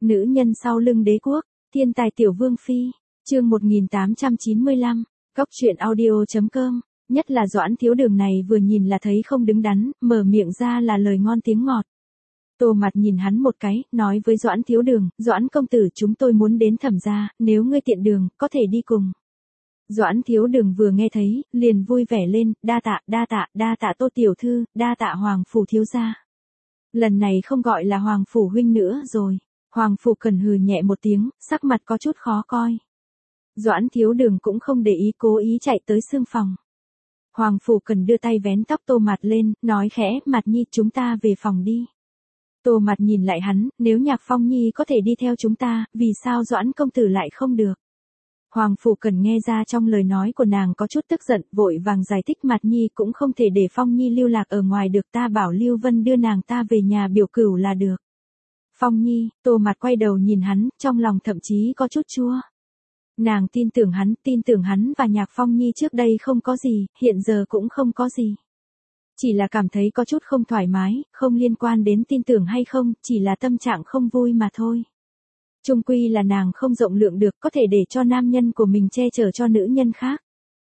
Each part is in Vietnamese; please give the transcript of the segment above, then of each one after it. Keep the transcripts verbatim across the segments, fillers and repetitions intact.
Nữ nhân sau lưng đế quốc, thiên tài tiểu vương phi, chương một nghìn tám trăm chín mươi lăm, Cóc truyện audio chấm com, nhất là Doãn Thiếu Đường này vừa nhìn là thấy không đứng đắn, mở miệng ra là lời ngon tiếng ngọt. Tô Mặt nhìn hắn một cái, nói với Doãn Thiếu Đường, Doãn công tử chúng tôi muốn đến Thẩm gia, nếu ngươi tiện đường, có thể đi cùng. Doãn Thiếu Đường vừa nghe thấy, liền vui vẻ lên, đa tạ, đa tạ, đa tạ Tô tiểu thư, đa tạ Hoàng phủ thiếu gia. Lần này không gọi là Hoàng phủ huynh nữa rồi. Hoàng phủ Cần hừ nhẹ một tiếng, sắc mặt có chút khó coi. Doãn Thiếu Đường cũng không để ý, cố ý chạy tới xương phòng. Hoàng phủ Cần đưa tay vén tóc Tô Mặt lên, nói khẽ, Mặt Nhi chúng ta về phòng đi. Tô Mặt nhìn lại hắn, nếu Nhạc Phong Nhi có thể đi theo chúng ta, vì sao Doãn công tử lại không được? Hoàng phủ Cần nghe ra trong lời nói của nàng có chút tức giận, vội vàng giải thích, Mặt Nhi cũng không thể để Phong Nhi lưu lạc ở ngoài được, ta bảo Lưu Vân đưa nàng ta về nhà biểu cửu là được. Phong Nhi, Tô Mặt quay đầu nhìn hắn, trong lòng thậm chí có chút chua. Nàng tin tưởng hắn, tin tưởng hắn và Nhạc Phong Nhi trước đây không có gì, hiện giờ cũng không có gì. Chỉ là cảm thấy có chút không thoải mái, không liên quan đến tin tưởng hay không, chỉ là tâm trạng không vui mà thôi. Chung quy là nàng không rộng lượng được, có thể để cho nam nhân của mình che chở cho nữ nhân khác.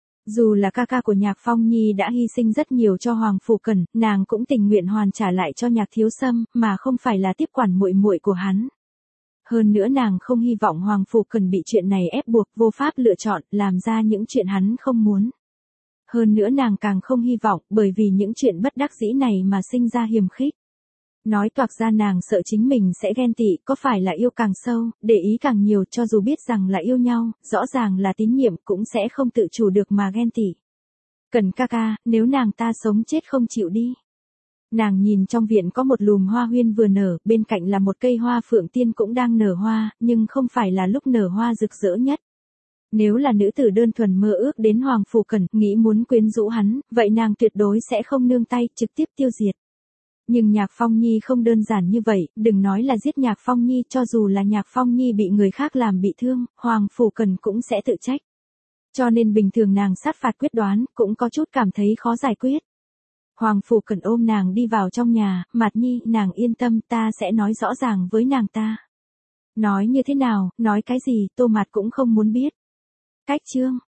Dù là ca ca của Nhạc Phong Nhi đã hy sinh rất nhiều cho Hoàng phủ Cần, nàng cũng tình nguyện hoàn trả lại cho Nhạc Thiếu Sâm, mà không phải là tiếp quản muội muội của hắn. Hơn nữa nàng không hy vọng Hoàng phủ Cần bị chuyện này ép buộc, vô pháp lựa chọn, làm ra những chuyện hắn không muốn. Hơn nữa nàng càng không hy vọng, bởi vì những chuyện bất đắc dĩ này mà sinh ra hiềm khích. Nói toạc ra nàng sợ chính mình sẽ ghen tị, có phải là yêu càng sâu, để ý càng nhiều, cho dù biết rằng là yêu nhau, rõ ràng là tín nhiệm cũng sẽ không tự chủ được mà ghen tị. Cần ca ca, nếu nàng ta sống chết không chịu đi. Nàng nhìn trong viện có một lùm hoa huyên vừa nở, bên cạnh là một cây hoa phượng tiên cũng đang nở hoa, nhưng không phải là lúc nở hoa rực rỡ nhất. Nếu là nữ tử đơn thuần mơ ước đến Hoàng phủ Cần, nghĩ muốn quyến rũ hắn, vậy nàng tuyệt đối sẽ không nương tay, trực tiếp tiêu diệt. Nhưng Nhạc Phong Nhi không đơn giản như vậy, đừng nói là giết Nhạc Phong Nhi, cho dù là Nhạc Phong Nhi bị người khác làm bị thương, Hoàng phủ Cần cũng sẽ tự trách. Cho nên bình thường nàng sát phạt quyết đoán, cũng có chút cảm thấy khó giải quyết. Hoàng phủ Cần ôm nàng đi vào trong nhà, Mặt Nhi, nàng yên tâm, ta sẽ nói rõ ràng với nàng ta. Nói như thế nào, nói cái gì, Tô Mặt cũng không muốn biết. Cách chương